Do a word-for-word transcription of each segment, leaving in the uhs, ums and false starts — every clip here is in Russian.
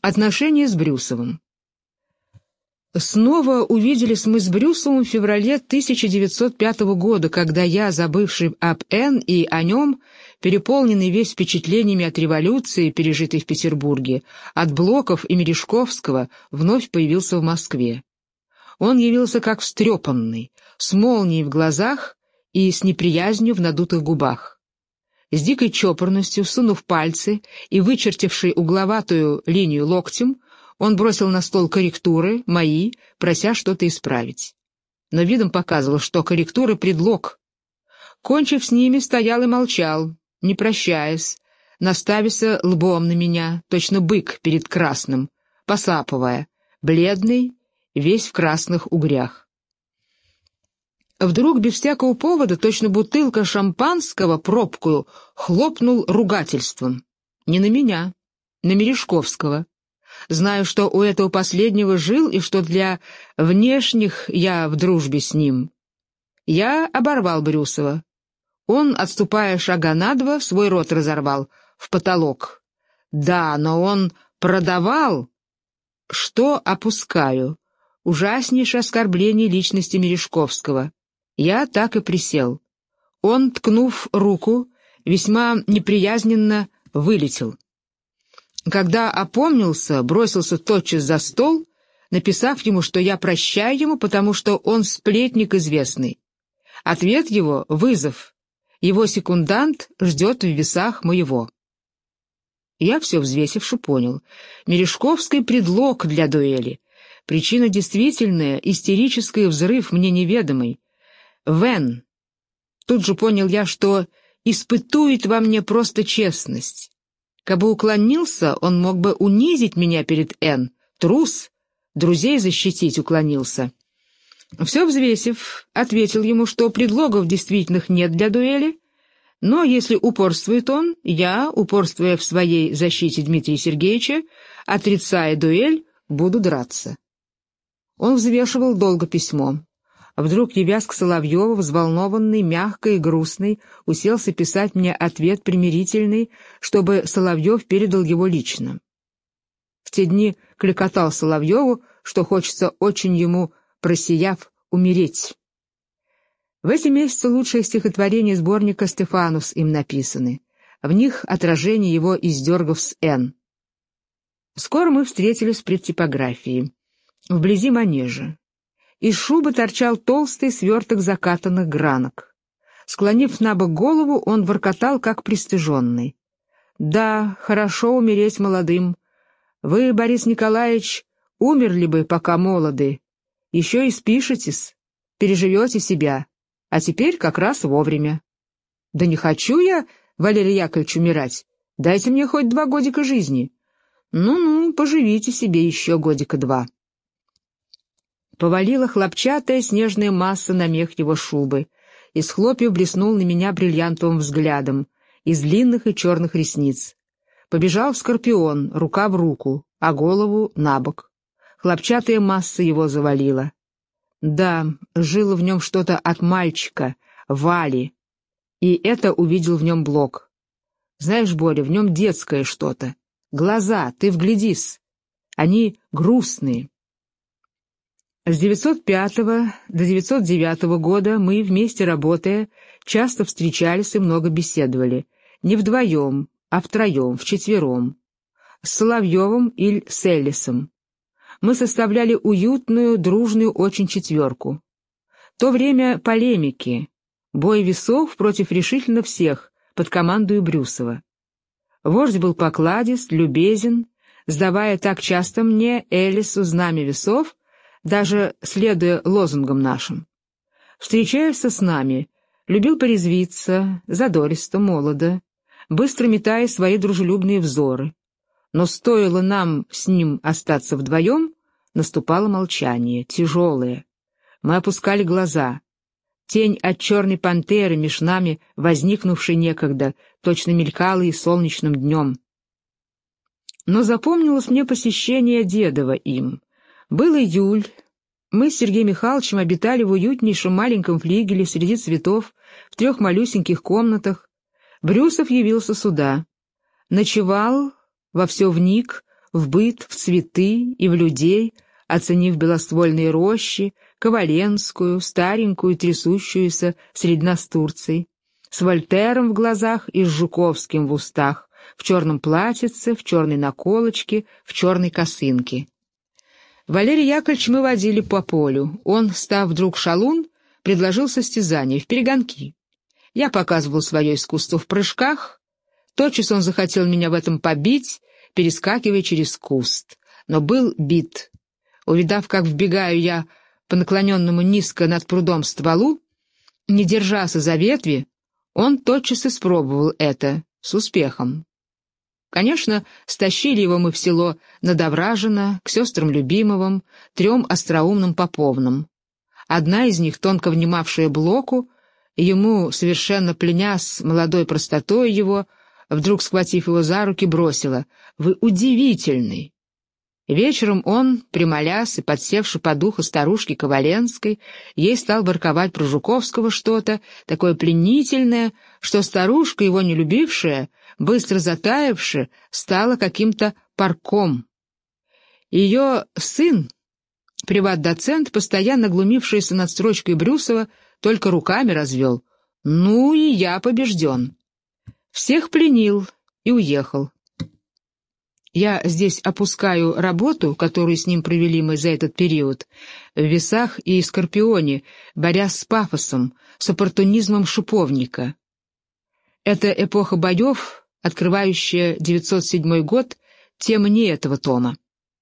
Отношения с Брюсовым. Снова увиделись мы с Брюсовым в феврале тысяча девятьсот пятого года, когда я, забывший об Н и о нем, переполненный весь впечатлениями от революции, пережитой в Петербурге, от Блоков и Мережковского, вновь появился в Москве. Он явился как встрепанный, с молнией в глазах и с неприязнью в надутых губах. С дикой чопорностью, сунув пальцы и вычертивший угловатую линию локтем, он бросил на стол корректуры, мои, прося что-то исправить. Но видом показывал, что корректуры — предлог. Кончив с ними, стоял и молчал, не прощаясь, наставися лбом на меня, точно бык перед красным, посапывая, бледный, весь в красных угрях. Вдруг, без всякого повода, точно бутылка шампанского пробкою, хлопнул ругательством. Не на меня, на Мережковского. Знаю, что у этого последнего жил и что для внешних я в дружбе с ним. Я оборвал Брюсова. Он, отступая шага на два, свой рот разорвал в потолок. Да, но он продавал. Что опускаю? Ужаснейшее оскорбление личности Мережковского. Я так и присел. Он, ткнув руку, весьма неприязненно вылетел. Когда опомнился, бросился тотчас за стол, написав ему, что я прощаю ему, потому что он сплетник известный. Ответ его — вызов. Его секундант ждет в весах моего. Я, все взвесивши, понял. Мережковский — предлог для дуэли. Причина действительная, истерический взрыв мне неведомый. Вен. Тут же понял я, что испытует во мне просто честность. Кабы уклонился, он мог бы унизить меня перед Н. Трус, друзей защитить уклонился. Все взвесив, ответил ему, что предлогов действительных нет для дуэли, но если упорствует он, я, упорствуя в своей защите Дмитрия Сергеевича, отрицая дуэль, буду драться. Он взвешивал долго письмо. А вдруг, явясь к Соловьеву, взволнованный, мягкий и грустный, уселся писать мне ответ примирительный, чтобы Соловьев передал его лично. В те дни кликотал Соловьеву, что хочется очень ему, просияв, умереть. В эти месяцы лучшие стихотворения сборника «Стефанус» им написаны. В них отражение его издергов с Н. Скоро мы встретились пред типографией, вблизи манежа. Из шубы торчал толстый сверток закатанных гранок. Склонив набок голову, он воркотал, как пристыженный. «Да, хорошо умереть молодым. Вы, Борис Николаевич, умерли бы, пока молоды. Еще и спишетесь, переживете себя. А теперь как раз вовремя». «Да не хочу я, Валерий Яковлевич, умирать. Дайте мне хоть два годика жизни». «Ну-ну, поживите себе еще годика два». Повалила хлопчатая снежная масса на мех его шубы. Из хлопьев блеснул на меня бриллиантовым взглядом, из длинных и черных ресниц. Побежал в скорпион, рука в руку, а голову на бок. Хлопчатая масса его завалила. Да, жило в нем что-то от мальчика, Вали, и это увидел в нем Блок. Знаешь, Боря, в нем детское что-то. Глаза, ты вглядись. Они грустные. С девятьсот пятого до девятьсот девятого года мы, вместе работая, часто встречались и много беседовали. Не вдвоем, а втроем, вчетвером. С Соловьевым или с Эллисом. Мы составляли уютную, дружную очень четверку. То время полемики, бой весов против решительно всех, под командою Брюсова. Вождь был покладист, любезен, сдавая так часто мне, Эллису, знамя весов, даже следуя лозунгам нашим. Встречаясь с нами, любил порезвиться, задористо, молодо, быстро метая свои дружелюбные взоры. Но стоило нам с ним остаться вдвоем, наступало молчание, тяжелое. Мы опускали глаза. Тень от черной пантеры меж нами, возникнувшей некогда, точно мелькала и солнечным днем. Но запомнилось мне посещение Дедова им. Был июль. Мы с Сергеем Михайловичем обитали в уютнейшем маленьком флигеле среди цветов, в трех малюсеньких комнатах. Брюсов явился сюда. Ночевал, во все вник, в быт, в цветы и в людей, оценив белоствольные рощи, Коваленскую, старенькую, трясущуюся средь нас Турцией, с Вольтером в глазах и с Жуковским в устах, в черном платьице, в черной наколочке, в черной косынке. Валерий Яковлевич мы водили по полю. Он, став вдруг шалун, предложил состязание в перегонки. Я показывал свое искусство в прыжках. Тотчас он захотел меня в этом побить, перескакивая через куст. Но был бит. Увидав, как вбегаю я по наклоненному низко над прудом стволу, не держася за ветви, он тотчас испробовал это с успехом. Конечно, стащили его мы в село Надовражино, к сестрам Любимовым, трем остроумным поповным. Одна из них, тонко внимавшая Блоку, ему, совершенно пленясь молодой простотой его, вдруг, схватив его за руки, бросила: «Вы удивительный!» Вечером он, примолясь и подсевши по духу старушки Коваленской, ей стал ворковать про Жуковского что-то, такое пленительное, что старушка, его не любившая, быстро затаявши, стала каким-то парком. Ее сын, приват-доцент, постоянно глумившийся над строчкой Брюсова, только руками развел. Ну и я побежден. Всех пленил и уехал. Я здесь опускаю работу, которую с ним провели мы за этот период, в «Весах» и «Скорпионе», борясь с пафосом, с оппортунизмом шиповника. Это эпоха боев, открывающая девятьсот седьмой год, тема не этого тома.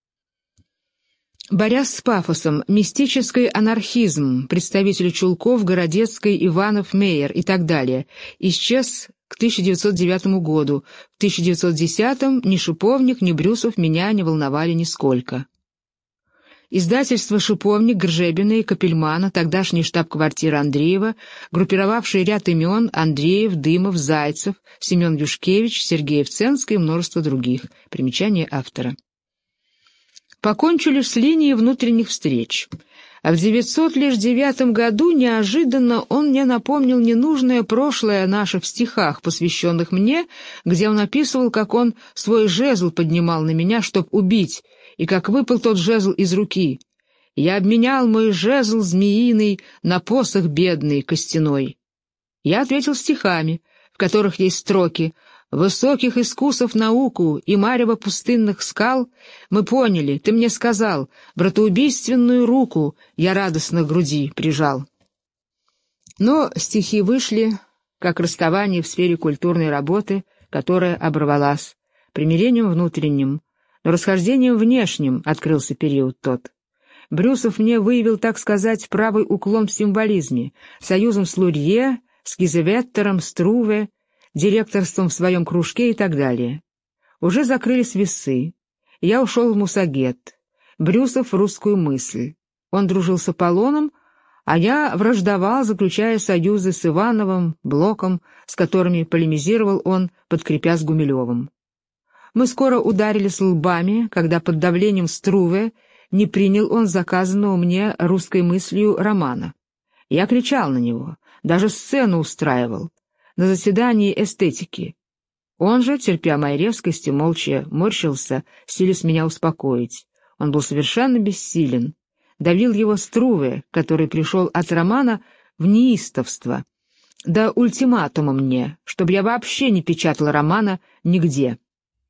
Борясь с пафосом, мистический анархизм, представители Чулков, Городецкой, Иванов, Мейер и так далее, исчез к тысяча девятьсот девятому году. В тысяча девятьсот десятом ни Шиповник, ни Брюсов меня не волновали нисколько. Издательство «Шиповник» Гржебина и Капельмана, тогдашний штаб-квартира Андреева, группировавший ряд имен: Андреев, Дымов, Зайцев, Семен Юшкевич, Сергей Евценский и множество других. Примечание автора. Покончили с линией внутренних встреч. А в девятьсот девятом году неожиданно он мне напомнил ненужное прошлое наше в стихах, посвященных мне, где он описывал, как он свой жезл поднимал на меня, чтоб убить, и как выпал тот жезл из руки. Я обменял мой жезл змеиный на посох бедный костяной. Я ответил стихами, в которых есть строки: «Высоких искусов науку и марево пустынных скал мы поняли, ты мне сказал, братоубийственную руку я радостно к груди прижал». Но стихи вышли, как расставание в сфере культурной работы, которая оборвалась, примирением внутренним, но расхождением внешним открылся период тот. Брюсов мне выявил, так сказать, правый уклон в символизме, союзом с Лурье, с Гизеветтером, Струве, директорством в своем кружке и так далее. Уже закрылись весы. Я ушел в Мусагет. Брюсов в русскую мысль. Он дружил с Аполлоном, а я враждовал, заключая союзы с Ивановым, Блоком, с которыми полемизировал он, подкрепясь Гумилевым. Мы скоро ударились лбами, когда под давлением Струве не принял он заказанного мне русской мыслью романа. Я кричал на него, даже сцену устраивал, на заседании эстетики. Он же, терпя мои резкости, молча морщился, силясь меня успокоить. Он был совершенно бессилен. Давил его Струве, который пришел от романа в неистовство, до ультиматума мне, чтобы я вообще не печатал романа нигде.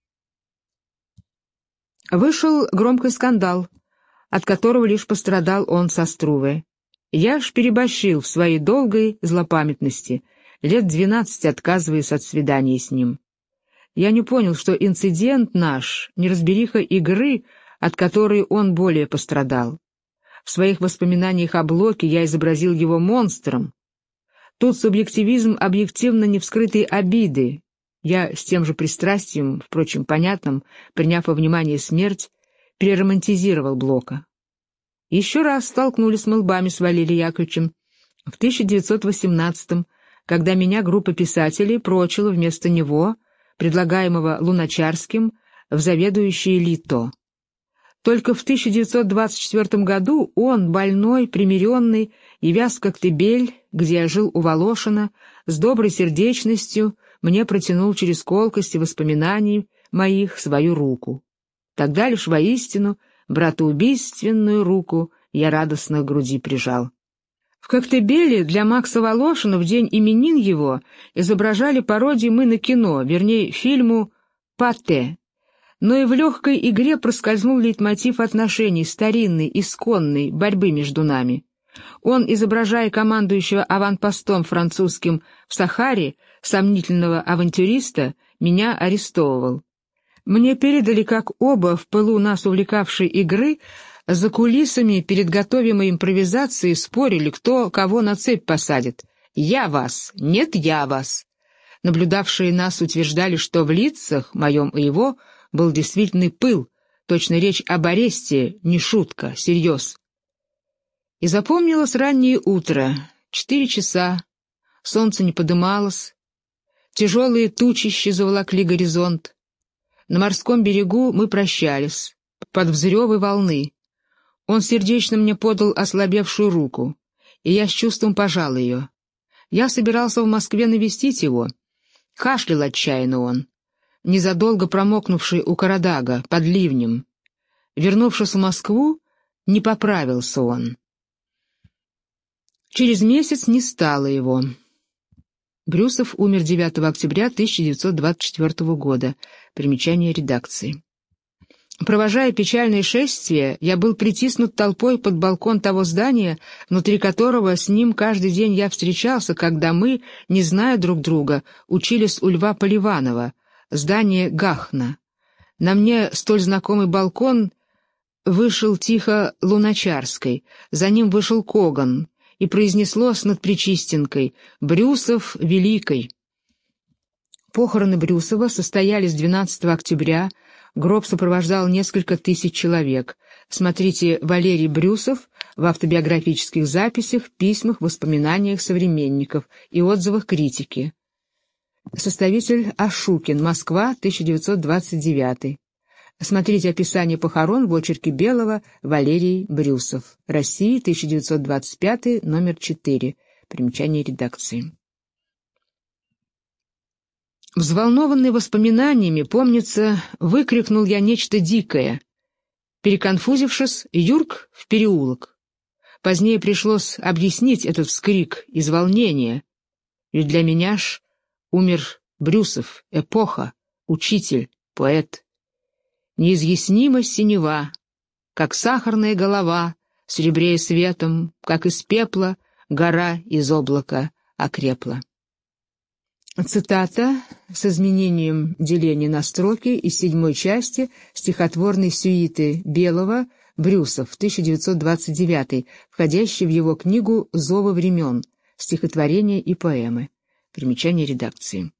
Вышел громкий скандал, от которого лишь пострадал он со Струве. Я ж переборщил в своей долгой злопамятности, лет двенадцать отказываясь от свидания с ним. Я не понял, что инцидент наш — неразбериха игры, от которой он более пострадал. В своих воспоминаниях о Блоке я изобразил его монстром. Тут субъективизм объективно невскрытой обиды. Я с тем же пристрастием, впрочем, понятным, приняв во внимание смерть, переромантизировал Блока. Еще раз столкнулись мы лбами с Валерием Яковлевичем в тысяча девятьсот восемнадцатом, когда меня группа писателей прочила вместо него, предлагаемого Луначарским, в заведующие ЛИТО. Только в тысяча девятьсот двадцать четвёртом году он, больной, примиренный, явясь в Коктебель, где я жил у Волошина, с доброй сердечностью мне протянул через колкости воспоминаний моих свою руку. Тогда лишь воистину братоубийственную руку я радостно к груди прижал. В Коктебеле для Макса Волошина в день именин его изображали пародию «Мы на кино», вернее, фильму «Патте». Но и в легкой игре проскользнул лейтмотив отношений, старинной, исконной, борьбы между нами. Он, изображая командующего аванпостом французским в Сахаре, сомнительного авантюриста, меня арестовывал. Мне передали, как оба в пылу нас увлекавшей игры за кулисами перед готовимой импровизацией спорили, кто кого на цепь посадит. «Я вас! Нет, я вас!» Наблюдавшие нас утверждали, что в лицах, моем и его, был действительный пыл, точно речь об аресте, не шутка, серьез. И запомнилось раннее утро, четыре часа, солнце не подымалось, тяжелые тучищи заволокли горизонт. На морском берегу мы прощались, под взрёвы волны. Он сердечно мне подал ослабевшую руку, и я с чувством пожал ее. Я собирался в Москве навестить его. Кашлял отчаянно он, незадолго промокнувший у Карадага под ливнем. Вернувшись в Москву, не поправился он. Через месяц не стало его. Брюсов умер девятого октября тысяча девятьсот двадцать четвёртого года. Примечание редакции. Провожая печальное шествие, я был притиснут толпой под балкон того здания, внутри которого с ним каждый день я встречался, когда мы, не зная друг друга, учились у Льва Поливанова, здание Гахна. На мне столь знакомый балкон вышел тихо Луначарской, за ним вышел Коган, и произнеслось над Пречистенкой «Брюсов великой». Похороны Брюсова состоялись двенадцатого октября, гроб сопровождал несколько тысяч человек. Смотрите «Валерий Брюсов» в автобиографических записях, письмах, воспоминаниях современников и отзывах критики. Составитель Ашукин, Москва, тысяча девятьсот двадцать девятый. Смотрите описание похорон в очерке Белого «Валерий Брюсов». Россия, тысяча девятьсот двадцать пятый, номер четыре. Примечание редакции. Взволнованный воспоминаниями, помнится, выкрикнул я нечто дикое. Переконфузившись, юрк в переулок. Позднее пришлось объяснить этот вскрик из волнения. Ведь для меня ж умер Брюсов, эпоха, учитель, поэт. Неизъяснима синева, как сахарная голова, серебрее светом, как из пепла гора из облака окрепла. Цитата с изменением деления на строки из седьмой части стихотворной сюиты Белого «Брюсов», тысяча девятьсот двадцать девятый, входящей в его книгу «Зовы времен. Стихотворения и поэмы». Примечание редакции.